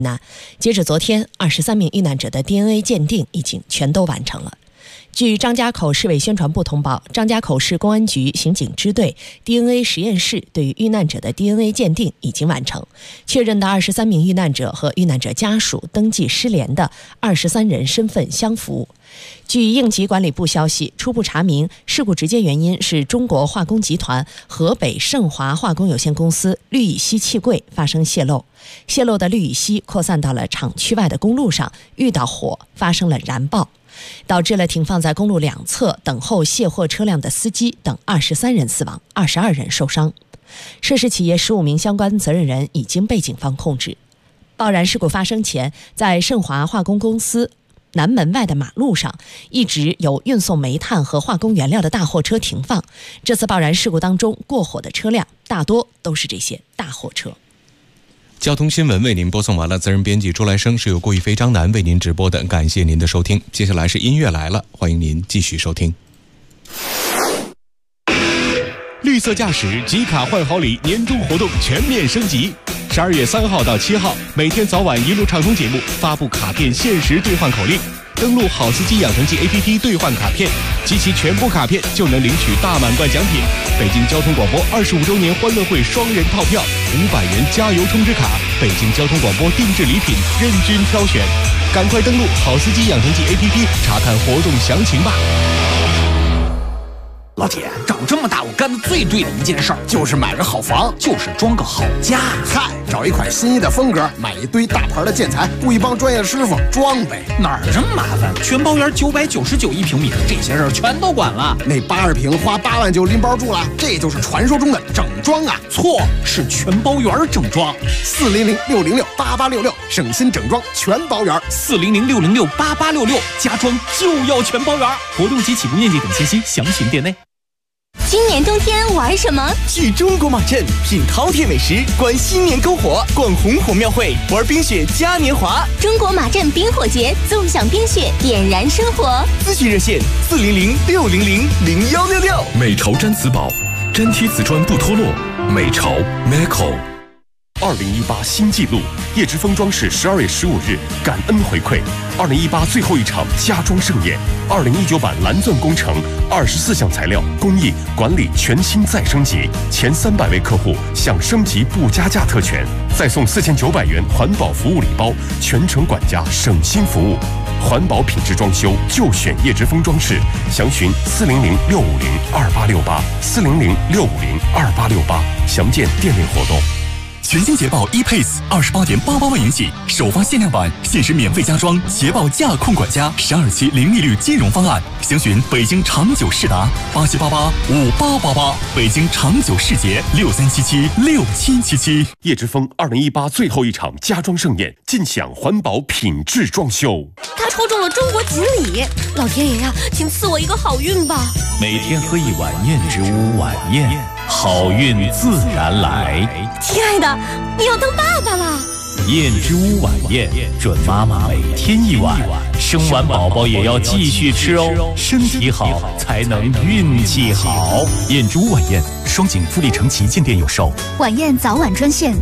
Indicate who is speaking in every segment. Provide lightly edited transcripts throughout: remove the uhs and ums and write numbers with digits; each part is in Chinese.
Speaker 1: 那截至昨天，23名遇难者的 DNA 鉴定已经全都完成了。据张家口市委宣传部通报，张家口市公安局刑警支队 DNA 实验室对于遇难者的 DNA 鉴定已经完成，确认的23名遇难者和遇难者家属登记失联的23人身份相符。据应急管理部消息，初步查明事故直接原因是中国化工集团河北盛华化工有限公司氯乙烯气柜发生泄漏，泄漏的氯乙烯扩散到了厂区外的公路上，遇到火发生了燃爆，导致了停放在公路两侧等候卸货车辆的司机等23人死亡，22人受伤。涉事企业15名相关责任人已经被警方控制。爆燃事故发生前，在盛华化工公司南门外的马路上一直有运送煤炭和化工原料的大货车停放。这次爆燃事故当中过火的车辆大多都是这些大货车。
Speaker 2: 交通新闻为您播送完了，责任编辑朱来生，是由郭一飞、张楠为您直播的，感谢您的收听。接下来是音乐来了，欢迎您继续收听。绿色驾驶集卡换好礼年终活动全面升级，12月3号到7号，每天早晚一路畅通节目发布卡片限时兑换口令，登录好司机养成记 APP 兑换卡片，集齐全部卡片就能领取大满贯奖品。北京交通广播25周年欢乐会双人套票，500元加油充值卡，北京交通广播定制礼品任君挑选，赶快登录好司机养成记 APP 查看活动详情吧。
Speaker 3: 老铁，长这么大我干的最对的一件事儿就是买个好房，就是装个好家。
Speaker 4: 嗨，找一款心仪的风格，买一堆大牌的建材，雇一帮专业师傅装呗。
Speaker 3: 哪儿这么麻烦？全包园999一平米，这些事儿全都管了。
Speaker 4: 那80平花8万就拎包住了，这就是传说中的整装啊！
Speaker 3: 错，是全包园整装。
Speaker 4: 400-606-8866，省心整装全包园。
Speaker 3: 400-606-8866，家装就要全包园。活动及起步面积等信息详询店内。
Speaker 5: 今年冬天玩什么？
Speaker 6: 去中国马镇品饕餮美食，观新年篝火，逛红火庙会，玩冰雪嘉年华。
Speaker 5: 中国马镇冰火节，纵享冰雪，点燃生活。
Speaker 6: 咨询热线400-600-0166。
Speaker 7: 美潮毡瓷宝，粘贴瓷砖不脱落。美潮 Meco。2018新纪录，叶之峰装饰12月15日感恩回馈2018最后一场家装盛宴，2019版蓝钻工程24项材料工艺管理全新再升级，前300位客户享升级不加价特权，再送4900元环保服务礼包，全程管家省心服务，环保品质装修就选叶之峰装饰，详询400-650-2868，400-650-2868，详见店内活动。全新捷豹 ePace28.88万元起，首发限量版，限时免费加装捷豹驾控管家12期零利率金融方案，详询北京长久世达87885888，北京长久世捷63776777。叶之峰2018最后一场家装盛宴，尽享环保品质装修。
Speaker 5: 他抽中了中国锦鲤，老天爷呀，请赐我一个好运吧！
Speaker 8: 每天喝一碗燕之屋晚宴，好运自然来。
Speaker 5: 亲爱的，你要当爸爸了。
Speaker 8: 燕之屋晚宴，准妈妈每天一碗，生完宝宝也要继续吃哦，身体好才能运气好。燕之屋晚宴，双井富力城旗舰店有售。
Speaker 9: 晚宴早晚专线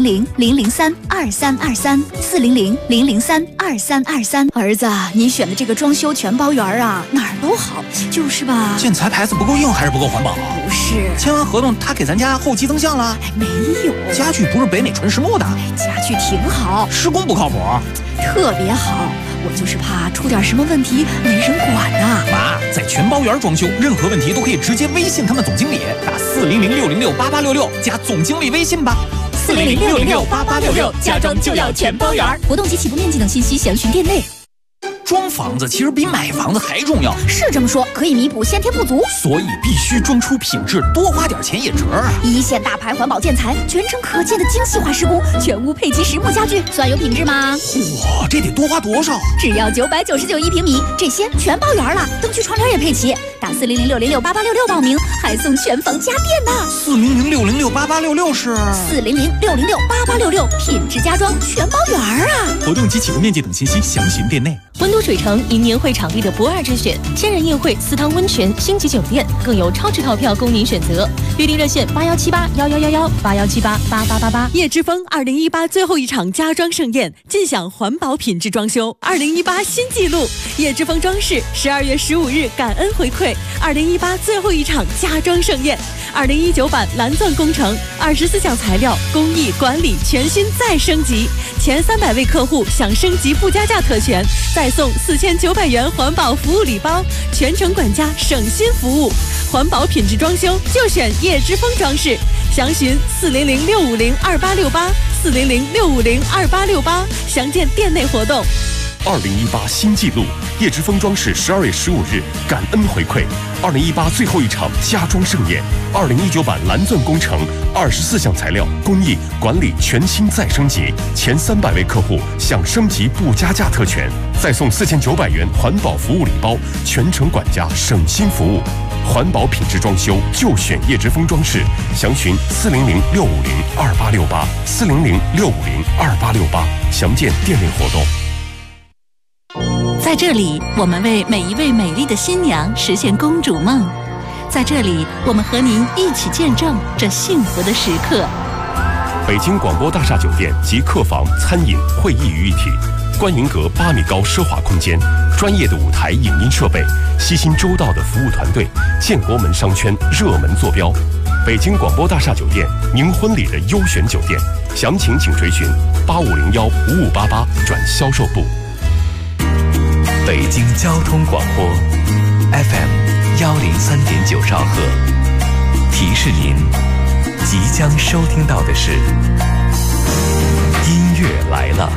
Speaker 9: 400-003-2323，400-003-2323。儿子，你选的这个装修全包园啊，哪儿都好，就是吧？
Speaker 3: 建材牌子不够硬还是不够环保？
Speaker 9: 不是，
Speaker 3: 签完合同他给咱家后期增项了？
Speaker 9: 没有，
Speaker 3: 家具不是北美纯实木的，
Speaker 9: 家具挺好，
Speaker 3: 施工不靠谱，
Speaker 9: 特别好。我就是怕出点什么问题没人管呐。
Speaker 3: 妈，在全包园装修，任何问题都可以直接微信他们总经理，打400-606-8866加总经理微信吧。
Speaker 5: 400-606-8866，家装就要全包园。
Speaker 9: 活动及起步面积等信息详询店内。
Speaker 3: 装房子其实比买房子还重要，
Speaker 9: 是这么说，可以弥补先天不足，
Speaker 3: 所以必须装出品质，多花点钱也值啊！
Speaker 9: 一线大牌环保建材，全程可见的精细化施工，全屋配齐实木家具，算有品质吗？
Speaker 3: 嚯，这得多花多少？
Speaker 9: 只要999一平米，这些全包圆了，灯具窗帘也配齐。打400-606-8866报名，还送全房家电呢。
Speaker 3: 400-606-8866是
Speaker 9: 400-606-8866，品质家装全包圆啊！
Speaker 3: 活动及启动面积等信息详询店内。
Speaker 10: 温都水城迎年会场地的不二之选，千人宴会、私汤温泉、星级酒店，更有超值套票供您选择。预订热线8178111181788888。
Speaker 11: 叶之峰2018最后一场家装盛宴，尽享环保品质装修。2018新纪录，叶之峰装饰12月15日感恩回馈2018最后一场家装盛宴。2019版蓝钻工程，24项材料、工艺、管理全新再升级，前300位客户享升级不加价特权，再送4900元环保服务礼包，全程管家省心服务。环保品质装修就选叶之峰装饰，详询400-650-2868，400-650-2868，详见店内活动。
Speaker 7: 2018新纪录，叶之峰装饰12月15日感恩回馈2018最后一场家装盛宴，2019版蓝钻工程24项材料、工艺、管理全新再升级，前300位客户享升级不加价特权，再送4900元环保服务礼包，全程管家省心服务。环保品质装修就选叶之峰装饰，详询400-650-2868，400-650-2868，详见店内活动。
Speaker 12: 在这里，我们为每一位美丽的新娘实现公主梦。在这里，我们和您一起见证这幸福的时刻。
Speaker 7: 北京广播大厦酒店及客房、餐饮、会议于一体，观云阁8米高奢华空间，专业的舞台影音设备，悉心周到的服务团队，建国门商圈热门坐标。北京广播大厦酒店，您婚礼的优选酒店，详情请垂询8501-5588转销售部。
Speaker 13: 北京交通广播 FM103.9兆赫，提示您即将收听到的是音乐来了。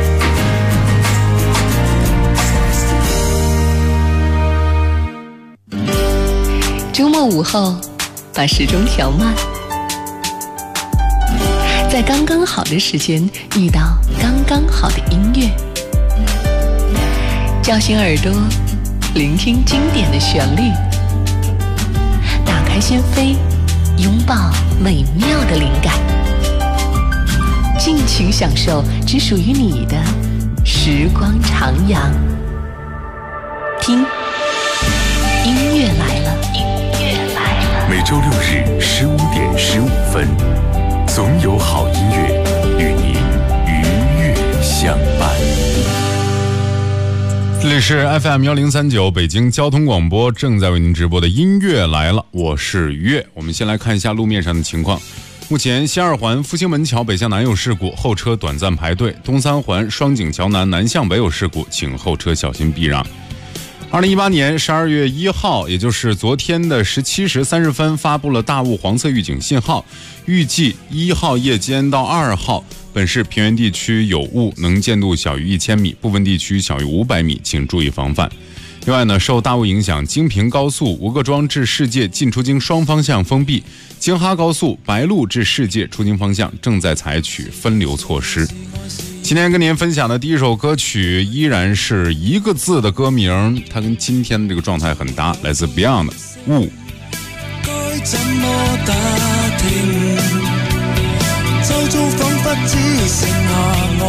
Speaker 14: 周末午后，把时钟调慢，在刚刚好的时间遇到刚刚好的音乐。叫醒耳朵，聆听经典的旋律，打开心扉，拥抱美妙的灵感，尽情享受只属于你的时光徜徉。听，音乐来了，音乐来了。
Speaker 7: 每周6日15点15分，总有好音乐与你愉悦相伴。
Speaker 15: 这里是 FM1039 北京交通广播，正在为您直播的音乐来了，我是于越。我们先来看一下路面上的情况。目前西二环复兴门桥北向南有事故，后车短暂排队；东三环双井桥南南向北有事故，请后车小心避让。2018年12月1号，也就是昨天的17时30分，发布了大雾黄色预警信号，预计1号夜间到2号，本市平原地区有雾，能见度小于1000米，部分地区小于500米，请注意防范。另外呢，受大雾影响，京平高速吴各庄至世界进出京双方向封闭，京哈高速白鹿至世界出京方向正在采取分流措施。今天跟您分享的第一首歌曲依然是一个字的歌名，它跟今天的这个状态很搭，来自 Beyond 的雾。
Speaker 16: 該怎麼打聽？周遭彷彿只剩下我，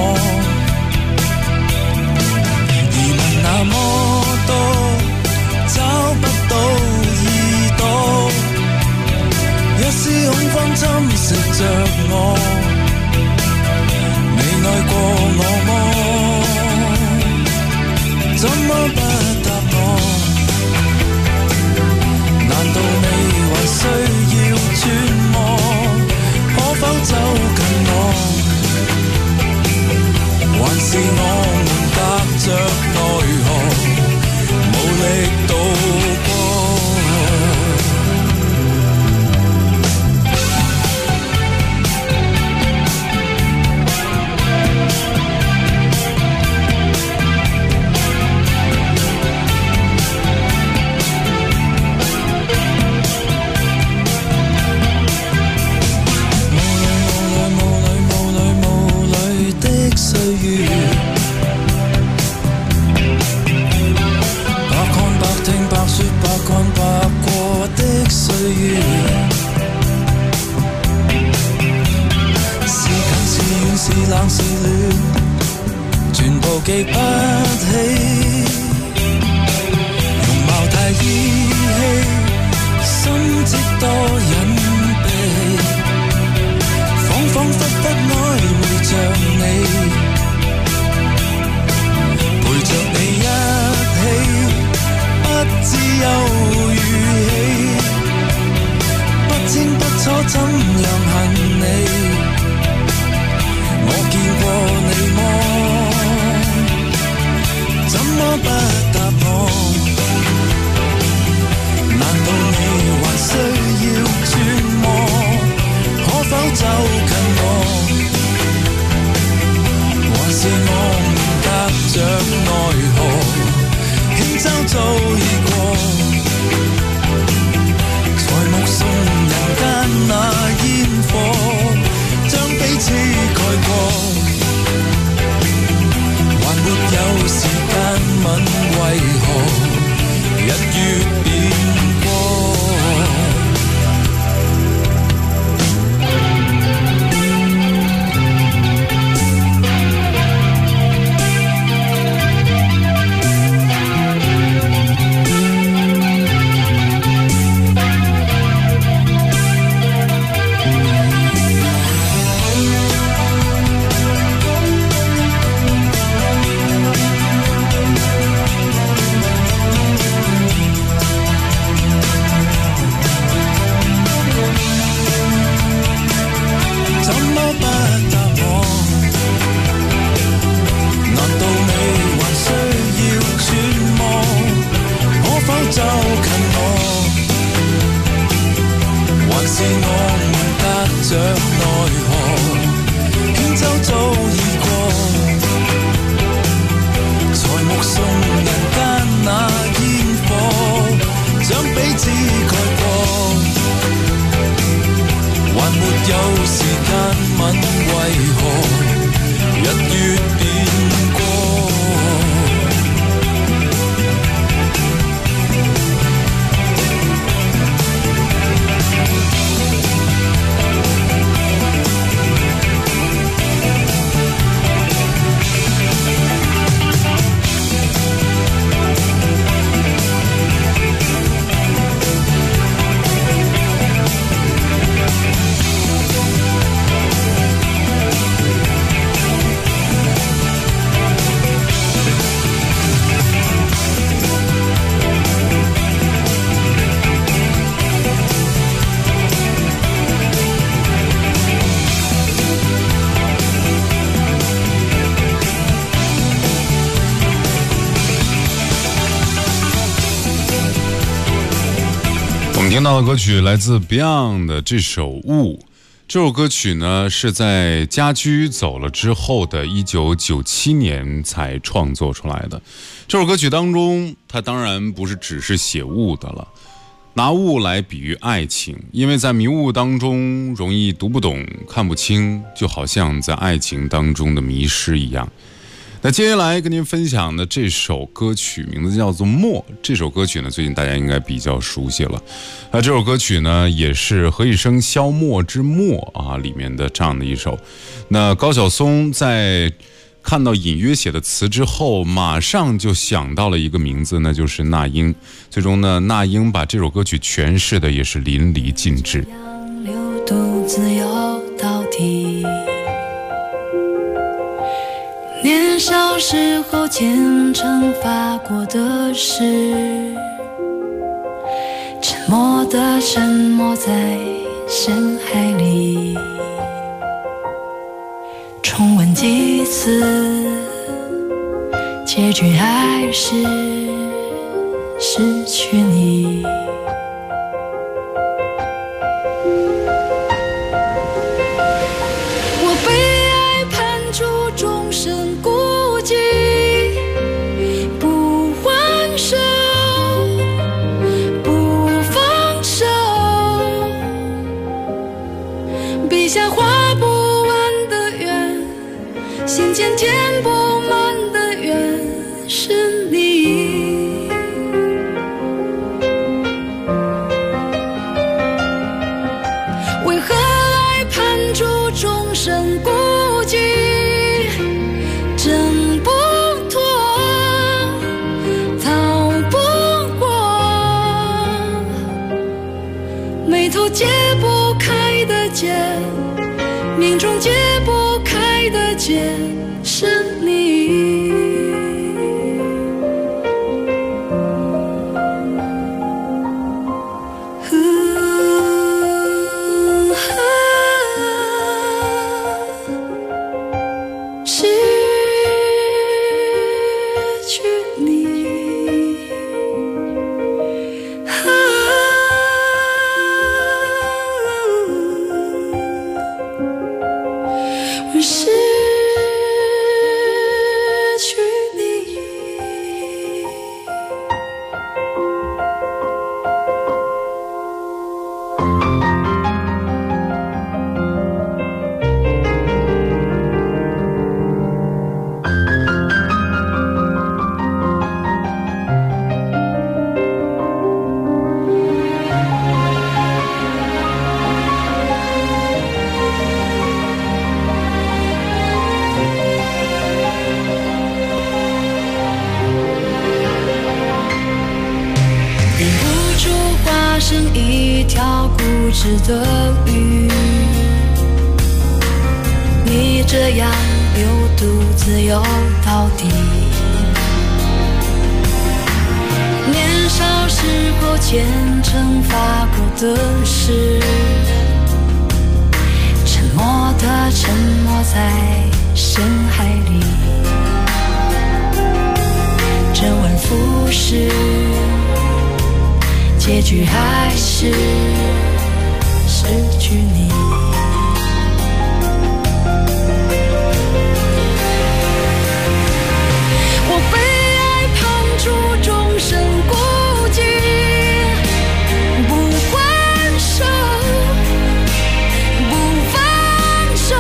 Speaker 16: 疑問那麼多，找不到耳朵，一絲恐慌侵蝕着我。你愛過我麼？怎麼不答我？難道你還需要揣摩？可否走近我？還是我們隔着奈何，無力渡過？是冷是暖，像記不起，容貌太依稀，心知多隱秘，恍恍惚惚曖昧着你，陪着你一起，不知有預期，不清不楚怎樣恨你。我見過你麼？怎麼不答我？難道你還需要揣摩？可否走近我？還是我們隔着奈何？輕舟早已過，才目送人間那煙火，將彼此蓋過，還沒有時間問為何日月變過。
Speaker 15: 听到的歌曲来自 Beyond 的这首《雾》，这首歌曲呢是在家驹走了之后的1997年才创作出来的。这首歌曲当中，它当然不是只是写雾的了，拿雾来比喻爱情，因为在迷雾当中容易读不懂、看不清，就好像在爱情当中的迷失一样。那接下来跟您分享的这首歌曲名字叫做《墨》，这首歌曲呢最近大家应该比较熟悉了。这首歌曲呢也是何以笙箫默之默啊里面的这样的一首。那高晓松在看到隐约写的词之后，马上就想到了一个名字，那就是那英。最终呢，那英把这首歌曲诠释的也是淋漓尽致。
Speaker 17: 流动自由到底，年少时候虔诚发过的誓，沉默的沉没在深海里，重温几次，结局还是失去你。我被爱判处终身孤寂，不还手，不放手，笔下画不完的圆，心间填不满的缘是你。为何爱判处终身孤寂？这解不开的结，命中解不开的结是你。一条固执的鱼，你这样又独自游到底。年少时候虔诚发过的誓，沉默的沉没在深海里，周而复始，结局还是失去你。我被爱碰触，终身孤寂，不还手，不放手，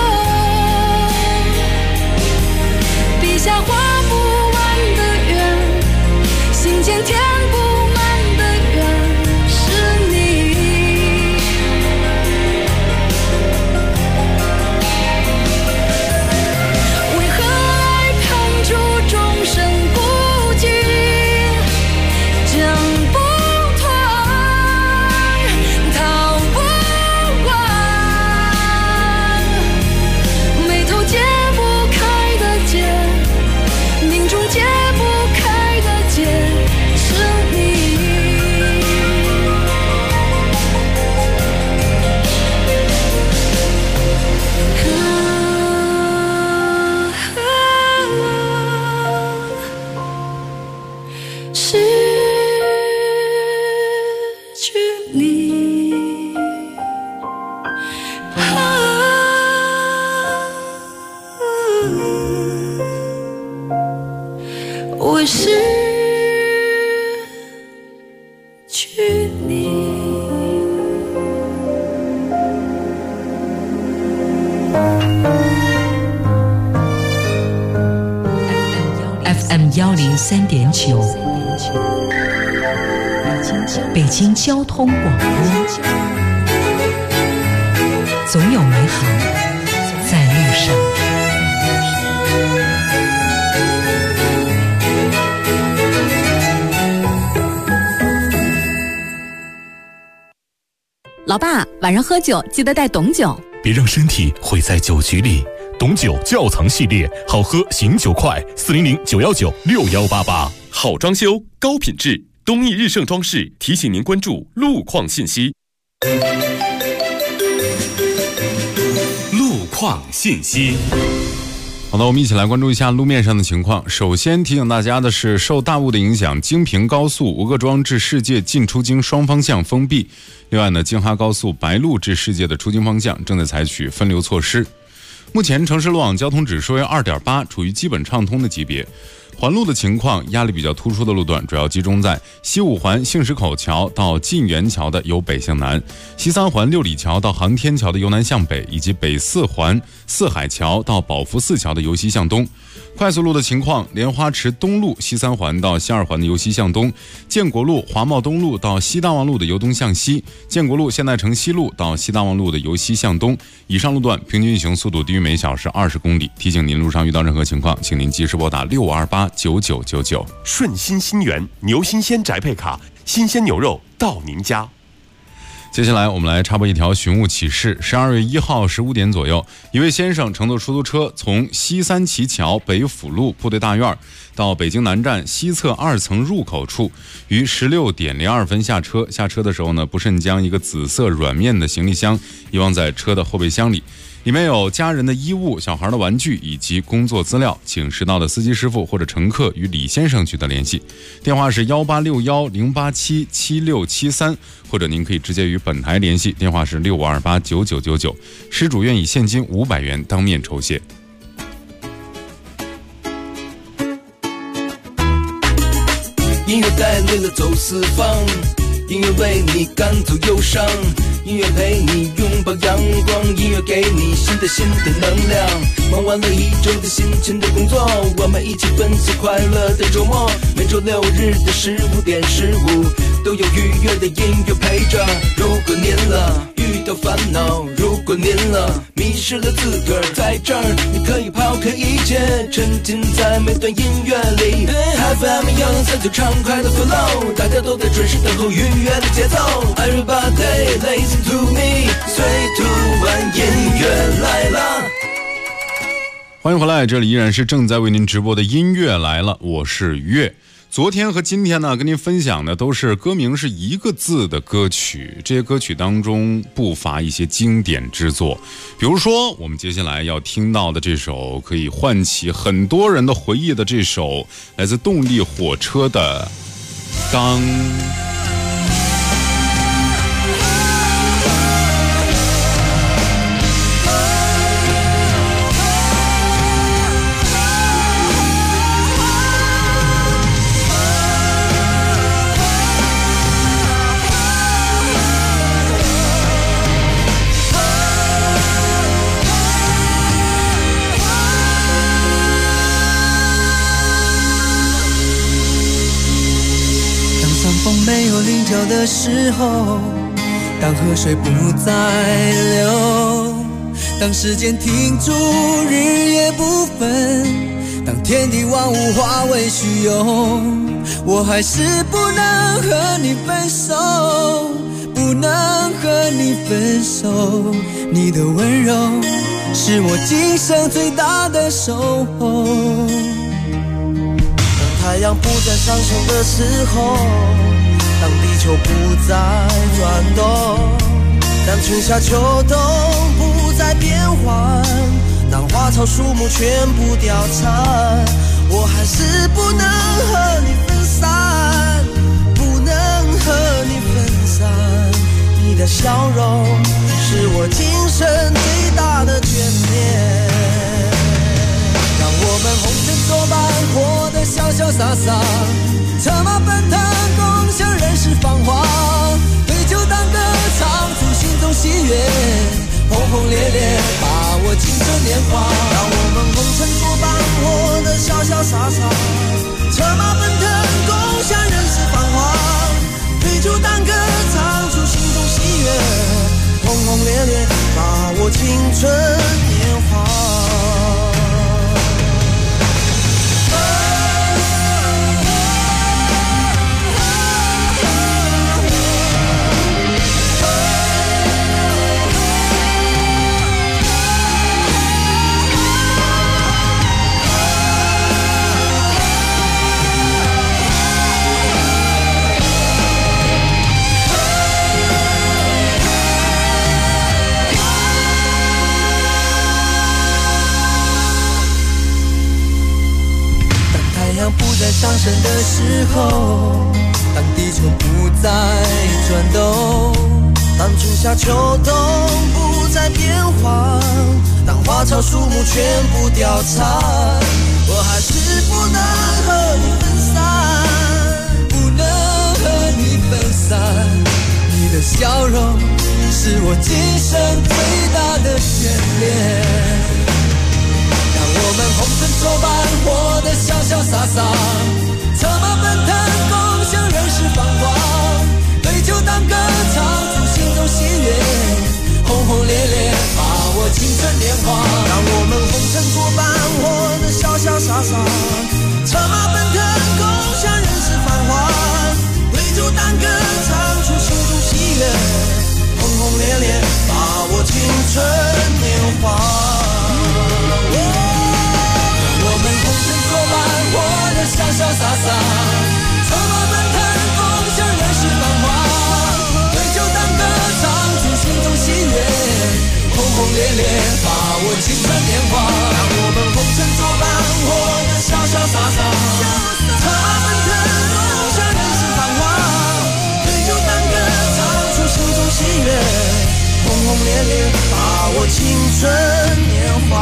Speaker 17: 笔下画不完的圆，心间填不满的缘。我失去你。
Speaker 18: FM 103.9，北京交通广播，总有美好在路上。
Speaker 11: 老爸，晚上喝酒记得带董酒，
Speaker 7: 别让身体毁在酒局里。董酒窖藏系列，好喝醒酒快，400-919-6188。
Speaker 19: 好装修，高品质，东义日盛装饰提醒您关注路况信息。路况信息。
Speaker 15: 好的，我们一起来关注一下路面上的情况。首先提醒大家的是，受大雾的影响，京平高速吴各庄至世界进出京双方向封闭。另外呢，京哈高速白鹿至世界的出京方向正在采取分流措施。目前城市路网交通指数为 2.8， 处于基本畅通的级别。环路的情况，压力比较突出的路段主要集中在西五环杏石口桥到晋源桥的由北向南，西三环六里桥到航天桥的由南向北，以及北四环四海桥到宝福寺桥的由西向东。快速路的情况，莲花池东路西三环到西二环的由西向东，建国路华贸东路到西大望路的由东向西，建国路现代城西路到西大望路的由西向东。以上路段平均运行速度低于每小时20公里。提醒您路上遇到任何情况，请您及时拨打65289999。
Speaker 19: 顺心新源牛新鲜宅配卡，新鲜牛肉到您家。
Speaker 15: 接下来我们来插播一条寻物启事。12月1号15点左右，一位先生乘坐出租车从西三旗桥北辅路部队大院到北京南站西侧2层入口处，于16点02分下车。下车的时候呢，不慎将一个紫色软面的行李箱遗忘在车的后备箱里，里面有家人的衣物、小孩的玩具以及工作资料，请拾到的司机师傅或者乘客与李先生取得联系，电话是1861-087-7673，或者您可以直接与本台联系，电话是6528-9999，失主愿以现金500元当面酬谢。
Speaker 16: 音乐带累了走四方，音乐为你赶走忧伤，音乐陪你拥抱阳光，音乐给你新的能量。忙完了一周的辛勤的工作，我们一起分享快乐的周末。每周6日的15点15，都有愉悦的音乐陪着。如果您遇到烦恼，如果您迷失了自个儿，在这儿你可以抛开一切，沉浸在每段音乐里。FM 103就畅快的 flow， 大家都在准时等候愉悦的节奏。Everybody listen to me， 最突然音乐来了。
Speaker 15: 欢迎回来，这里依然是正在为您直播的音乐来了，我是月。昨天和今天呢，跟您分享的都是歌名是一个字的歌曲，这些歌曲当中不乏一些经典之作，比如说我们接下来要听到的这首可以唤起很多人的回忆的这首来自动力火车的《当》。
Speaker 16: 没有棱角的时候，当河水不再流，当时间停住，日夜不分，当天地万物化为虚有，我还是不能和你分手，不能和你分手。你的温柔是我今生最大的守候。当太阳不再上升的时候，当地球不再转动，当春夏秋冬不再变换，当花草树木全部凋残，我还是不能和你分散，不能和你分散。你的笑容是我今生最大的眷恋，让我们红尘作伴，活得潇潇洒洒，策马奔腾，共享人世繁华，对酒当歌，唱出心中喜悦，轰轰烈烈，把握青春年华。让我们红尘作伴，活得潇潇洒洒，策马奔腾，共享人世繁华，对酒当歌，唱出心中喜悦，轰轰烈烈，把握青春年华。不再上升的时候，当地球不再转动，当春夏秋冬不再变换，当花草树木全部凋残，我还是不能和你分散，不能和你分散。你的笑容是我今生最大的眷恋，我们红尘作伴，活得潇潇洒洒，策马奔腾，共享人世繁华，对酒当歌，唱出心中喜悦，轰轰烈烈，把握青春年华。让我们红尘作伴，活得潇潇洒洒，策马奔腾，共享人世繁华，对酒当歌，唱出心中喜悦， 烈烈，把握青春年华。我们红尘作伴，活得潇潇洒洒，策马奔腾，共享人世繁华。对酒当歌，唱出心中喜悦，轰轰烈烈，把握青春年华。让我们红尘作伴，活得潇潇洒洒，策马奔腾，共享人世繁华。对酒当歌，唱出心中喜悦，轰轰烈烈，把握青春年华。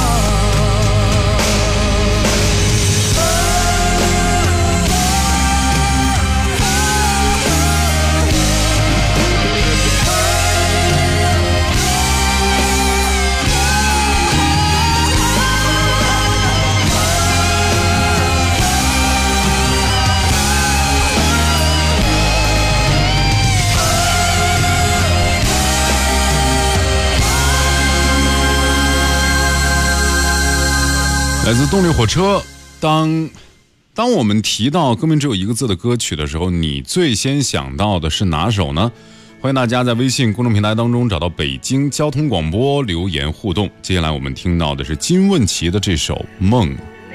Speaker 15: 来自动力火车。当我们提到歌名只有一个字的歌曲的时候，你最先想到的是哪首呢？欢迎大家在微信公众平台当中找到北京交通广播留言互动。接下来我们听到的是金问琪的这首《梦》。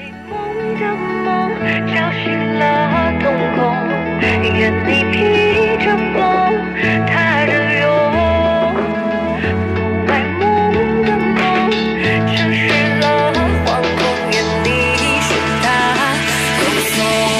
Speaker 20: 叫醒了瞳孔，愿你披着风，踏着勇，梦外梦的梦，城市了惶恐，愿你寻它又送。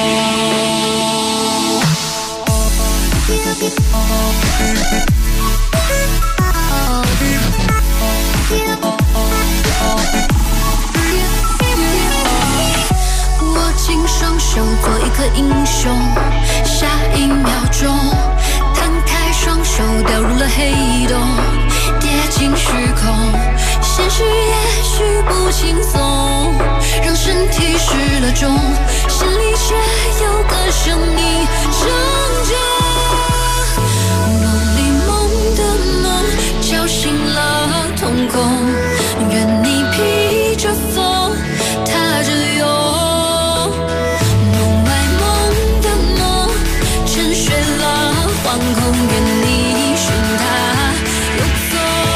Speaker 17: 握紧双手，做一颗英雄，下一秒钟摊开双手，掉入了黑洞，跌进虚空。现实也许不轻松，让身体失了重，心里却有个声音挣扎。梦里梦的梦，叫醒了瞳孔，愿你披着风，踏着勇。惶恐，愿你寻它又走。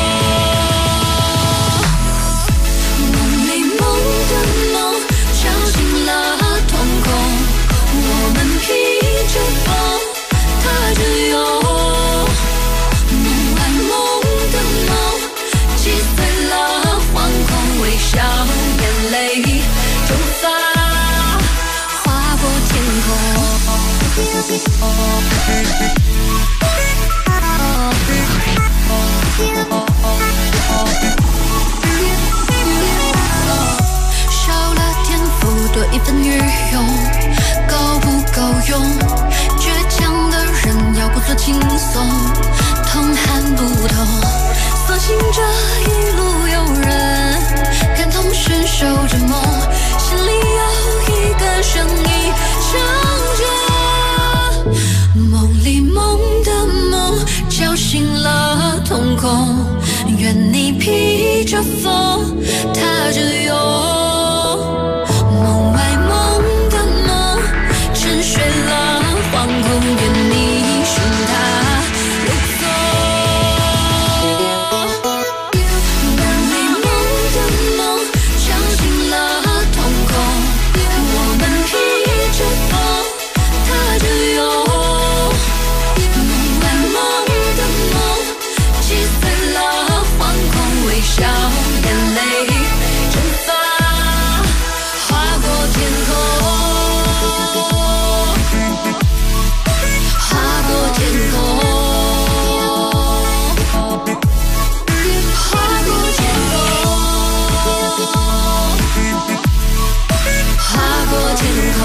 Speaker 17: 梦里梦的梦，叫醒了瞳孔。我们披着风，踏着勇。梦外梦的梦，击碎了惶恐，微笑眼泪蒸发，划过天空。少了天赋，多一份愚勇，够不够用？倔强的人要故作轻松，痛喊不痛，所幸这一路有人感同身受着梦，心里有一个声音唱着。梦里梦的梦，叫醒了瞳孔，愿你披着风，踏着勇。梦外梦的梦，沉睡了惶恐，愿你寻它又走。梦里梦的梦，叫醒了瞳孔，我们披着风，踏着勇。笑眼泪蒸发，划过天空，划过天空，划过天空，划过天空。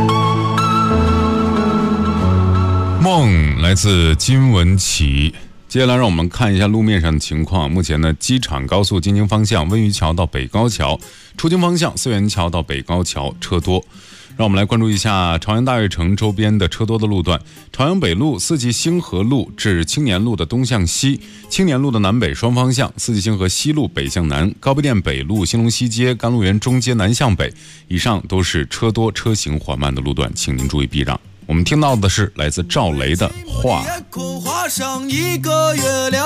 Speaker 15: 梦来自金文琪。 接下来让我们看一下路面上的情况。目前呢，机场高速京津方向温榆桥到北高桥，出京方向四元桥到北高桥车多。让我们来关注一下朝阳大悦城周边的车多的路段：朝阳北路四季星河路至青年路的东向西，青年路的南北双方向，四季星河西路北向南，高碑店北路兴隆西街甘露园中街南向北，以上都是车多车行缓慢的路段，请您注意避让。我们听到的是来自赵雷的画。
Speaker 16: 画上一个月亮，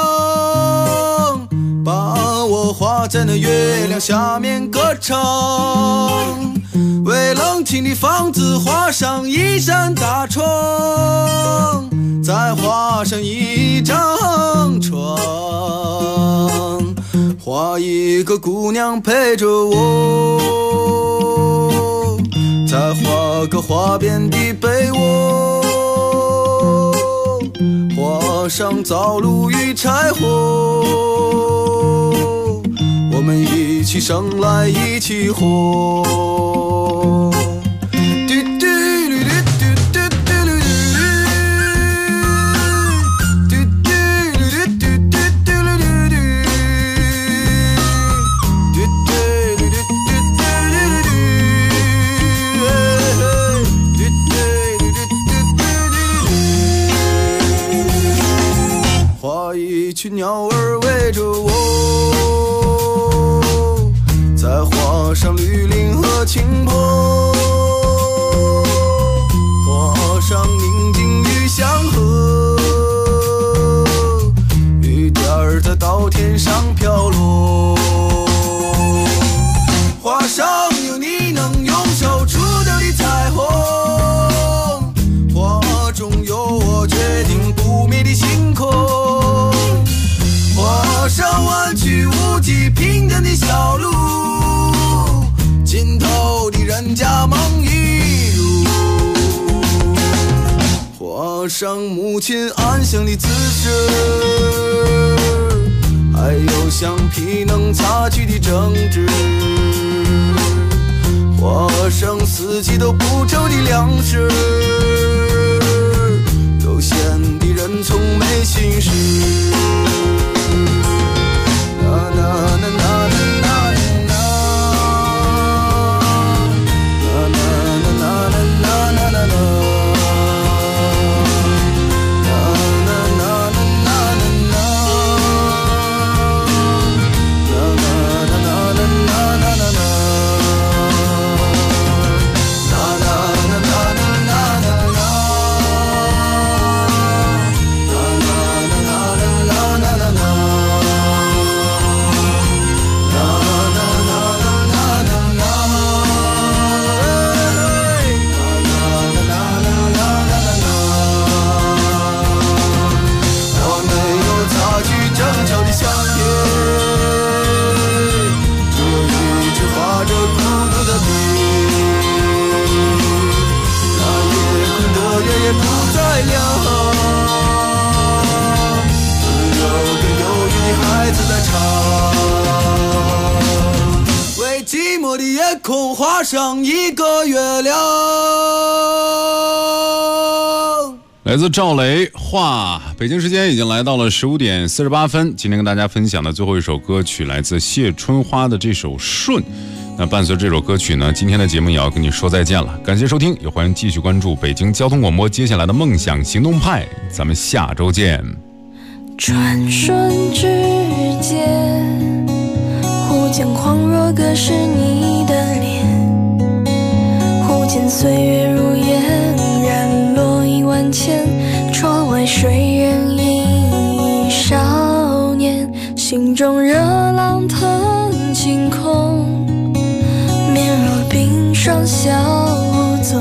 Speaker 16: 把我画在那月亮下面歌唱。为冷清的房子画上一扇大窗，再画上一张床，画一个姑娘陪着我，再画个花边的被窝，画上灶炉与柴火，我们一起生来一起活。一群鸟儿围着我，再画上绿林和青坡，画上宁静与祥和，雨点儿在稻田上飘落，画上有你能用手触到的彩虹，画中有我决定不灭的星空，画上弯曲无际平坦的小路，尽头的人家梦一如，画上母亲安详的姿势，还有橡皮能擦去的争执，画上四季都不愁的粮食，悠闲的人从没心事。寂寞的夜空画上一个月亮。
Speaker 15: 来自赵雷画。北京时间已经来到了15点48分，今天跟大家分享的最后一首歌曲来自谢春花的这首《顺》。那伴随这首歌曲呢，今天的节目也要跟你说再见了。感谢收听，也欢迎继续关注北京交通广播接下来的梦想行动派，咱们下周见。
Speaker 17: 转瞬之间，忽见恍若隔世你的脸，忽见岁月如烟，染落一万千。窗外水人影，少年心中热浪腾晴空，面若冰霜消无踪。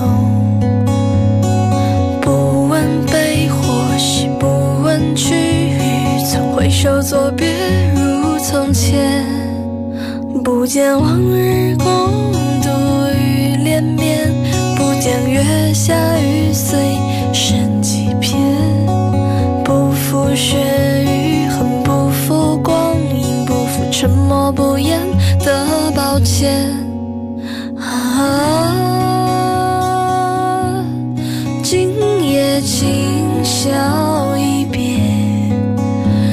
Speaker 17: 不问悲或喜，不问去与从，回首作别如从前。不见往日共度雨连绵，不见月下雨碎身几片。不负雪与恨，不负光阴，不负沉默不言的抱歉。啊，今夜今宵一别，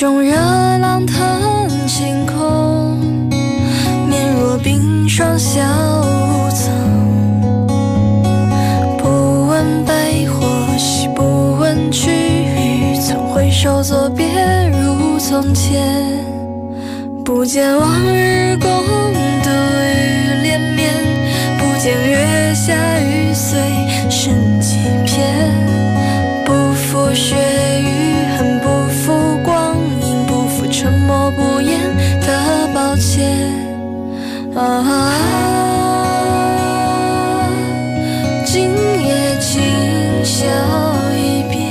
Speaker 17: 中热浪腾晴空，面若冰霜小无曾。不问悲或喜，不问去与，曾回首作别如从前。不见往日共度雨连绵，不见月下雨碎剩几片。不负雪与恨，不负光阴，不负沉默不言的抱歉。今夜今宵一别。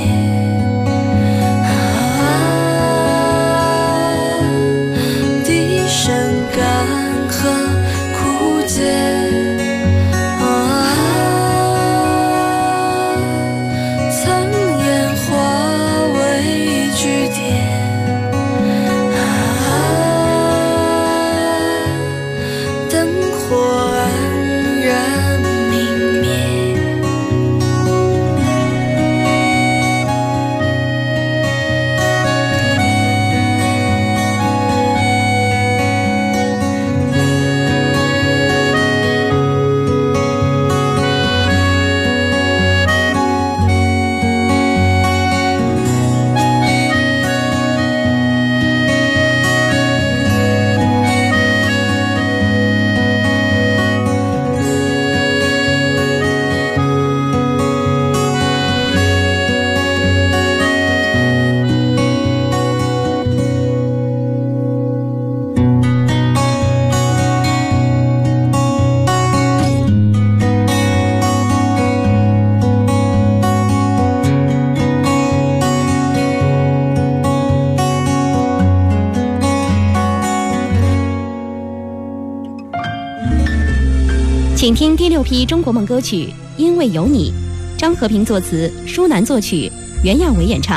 Speaker 10: 请听第6批中国梦歌曲《因为有你》，张和平作词，舒楠作曲，袁娅维演唱。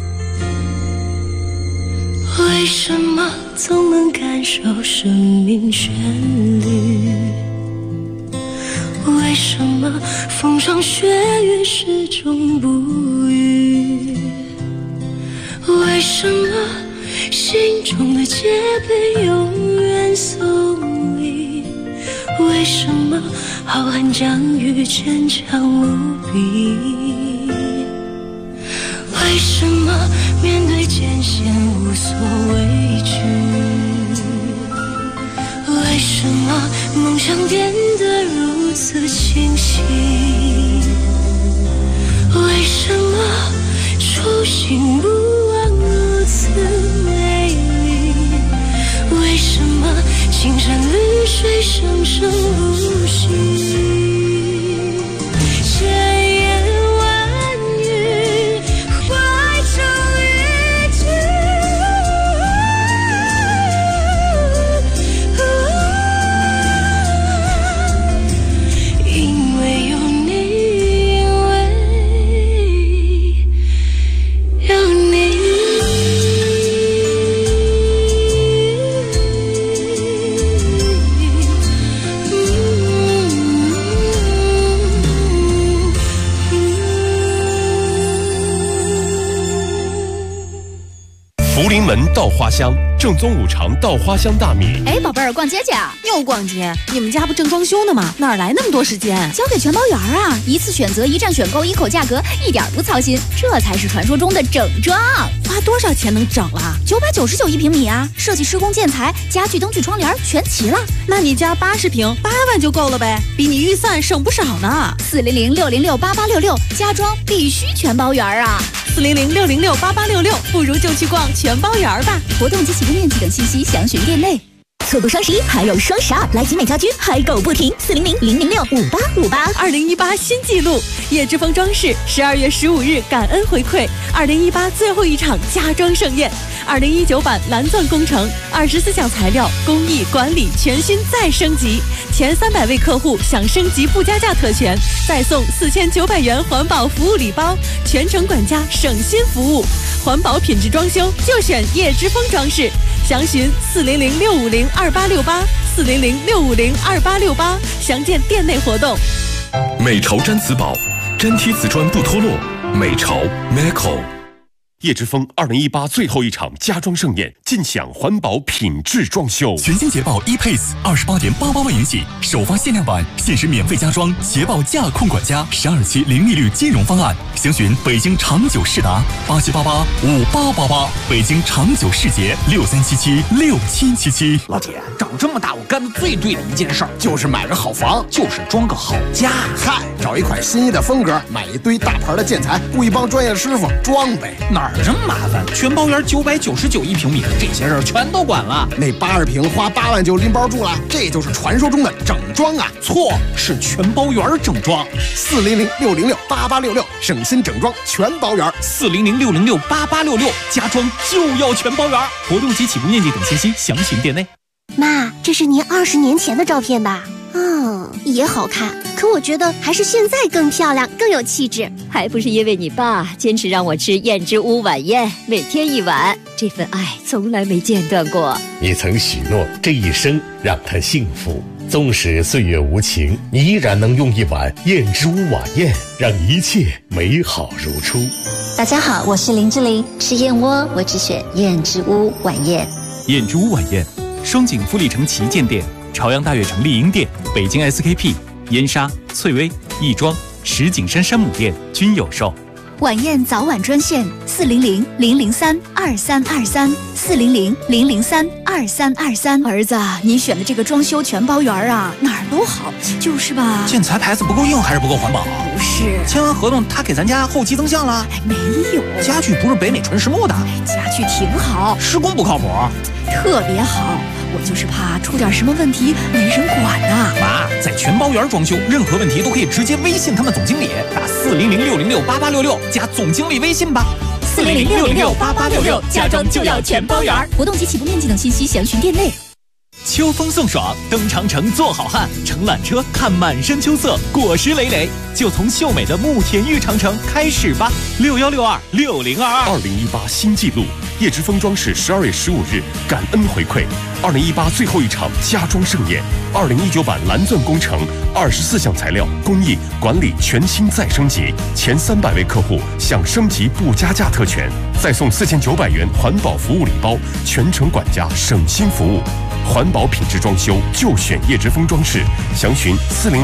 Speaker 20: 为什么总能感受生命旋律？为什么风霜雪月始终不渝？为什么心中的戒备永远送礼？为什么浩瀚疆域坚强无比？为什么面对艰险无所畏惧？为什么梦想变得如此清晰？为什么初心不忘如此美丽？为什么青山绿水声声不息？千言万语化成一句，因为有你，因为有你。
Speaker 19: 福临门稻花香，正宗五常稻花香大米。
Speaker 9: 哎，宝贝儿，逛街去啊？
Speaker 11: 又逛街？你们家不正装修呢吗？哪来那么多时间？
Speaker 9: 交给全包园啊！一次选择，一站选购，一口价格，一点不操心，这才是传说中的整装。
Speaker 11: 花多少钱能整了
Speaker 9: ？999一平米啊！设计、施工、建材、家具、灯具、窗帘全齐了。
Speaker 11: 那你家80平8万就够了呗，比你预算省不少呢。
Speaker 9: 400-606-8866，家装必须全包园啊
Speaker 11: ！400-606-8866，不如就去逛全包园吧。
Speaker 9: 活动及启动面积等信息详询店内。
Speaker 21: 错过双11还有双12，来集美家居嗨购不停，400-006-5858。
Speaker 11: 2018新纪录，叶之峰装饰12月15日感恩回馈2018最后一场家装盛宴，2019版蓝钻工程，24项材料工艺管理全新再升级，前300位客户享升级不加价特权，再送4900元环保服务礼包，全程管家省心服务，环保品质装修就选叶之峰装饰，详询400-650-2868，400-650-2868，详见店内活动。
Speaker 7: 美潮毡瓷宝，粘贴瓷砖不脱落，美潮 Meco。 叶之峰2018最后一场家装盛宴，尽享环保品质装修。
Speaker 1: 全新捷豹 ePace28.88万元起，首发限量版，限时免费加装捷豹驾控管家12期零利率金融方案。详询北京长久世达87885888，北京长久世捷63776777。
Speaker 3: 老铁，长这么大我干的最对的一件事儿，
Speaker 4: 就是买个好房，
Speaker 3: 就是装个好家。
Speaker 4: 嗨，找一款心仪的风格，买一堆大牌的建材，雇一帮专业师傅装呗。
Speaker 3: 哪儿这么麻烦？全包圆999一平米，这些事儿全都管了。
Speaker 4: 那80平花8万就拎包住了，这就是传说中的整装啊！
Speaker 3: 错，是全包圆整装。
Speaker 4: 400-606-8866，省心整装全包圆。
Speaker 3: 400-606-8866，家装就要全包圆。活动及起步面积等信息详询店内。
Speaker 5: 妈，这是您20年前的照片吧？也好看，可我觉得还是现在更漂亮，更有气质。
Speaker 22: 还不是因为你爸坚持让我吃燕之屋晚宴，每天1碗，这份爱从来没间断过。
Speaker 23: 你曾许诺这一生让他幸福，纵使岁月无情，你依然能用1碗燕之屋晚宴让一切美好如初。
Speaker 24: 大家好，我是林志玲，吃燕窝我只选燕之屋晚宴。
Speaker 3: 燕之屋晚宴，双井富力城旗舰店、朝阳大悦城丽婴店、北京 SKP、燕莎、翠微、亦庄、石景山山姆店均有售。
Speaker 9: 晚宴早晚专线400-003-2323，400-003-2323。儿子，你选的这个装修全包圆啊，哪儿都好，就是吧？
Speaker 3: 建材牌子不够硬还是不够环保？
Speaker 9: 不是，
Speaker 3: 签完合同他给咱家后期增项了？
Speaker 9: 没有，
Speaker 3: 家具不是北美纯实木的，
Speaker 9: 家具挺好，
Speaker 3: 施工不靠谱，
Speaker 9: 特别好。我就是怕出点什么问题没人管呐。
Speaker 3: 妈，在全包圆装修，任何问题都可以直接微信他们总经理，打400-606-8866加总经理微信吧。
Speaker 9: 400-606-8866，家装就要全包圆。活动及起步面积等信息详询店内。
Speaker 3: 秋风送爽，登长城做好汉，乘缆车看满山秋色，果实累累，就从秀美的慕田峪长城开始吧。6162-6022。
Speaker 7: 2018新纪录，叶之峰装饰12月15日感恩回馈，2018最后一场家装盛宴，2019版蓝钻工程24项材料工艺管理全新再升级，前300位客户享升级不加价特权，再送4900元环保服务礼包，全程管家省心服务。环保品质装修就选叶之峰装饰，详询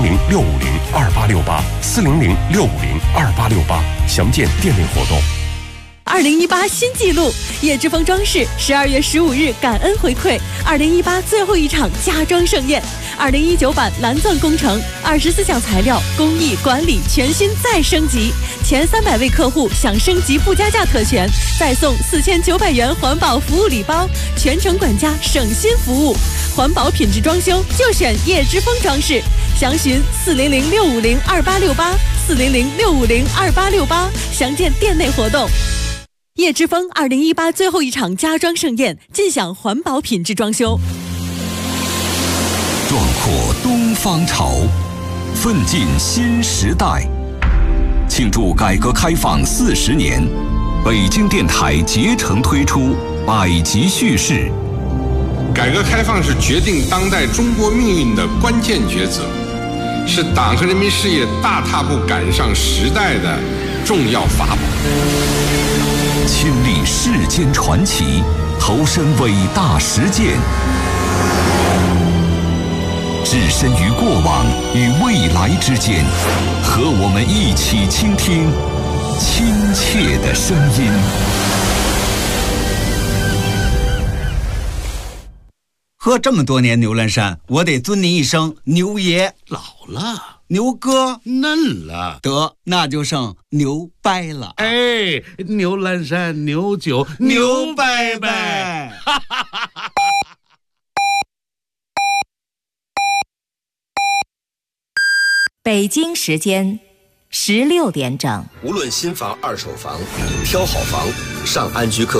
Speaker 7: 400-650-2868，400-650-2868，详见店内活动。
Speaker 11: 2018新纪录，叶之峰装饰12月15日感恩回馈2018最后一场家装盛宴，2019版蓝钻工程24项材料工艺管理全新再升级，前300位客户享升级不加价特权，再送4900元环保服务礼包，全程管家省心服务。环保品质装修就选叶之峰装饰，详询400-650-2868，400-650-2868，详见店内活动。叶之峰2018最后一场家装盛宴，尽享环保品质装修。
Speaker 25: 壮阔东方潮，奋进新时代。庆祝改革开放40年，北京电台竭诚推出百集叙事。
Speaker 26: 改革开放是决定当代中国命运的关键抉择，是党和人民事业大踏步赶上时代的重要法宝。
Speaker 25: 亲历世间传奇，投身伟大实践，置身于过往与未来之间，和我们一起倾听亲切的声音。
Speaker 27: 喝这么多年牛栏山，我得尊您一声牛爷。
Speaker 28: 老了，
Speaker 27: 牛哥
Speaker 28: 嫩了，
Speaker 27: 得那就剩牛掰了。
Speaker 28: 哎，牛栏山牛酒牛掰掰。
Speaker 29: 北京时间16点整。
Speaker 30: 无论新房、二手房，挑好房，上安居客。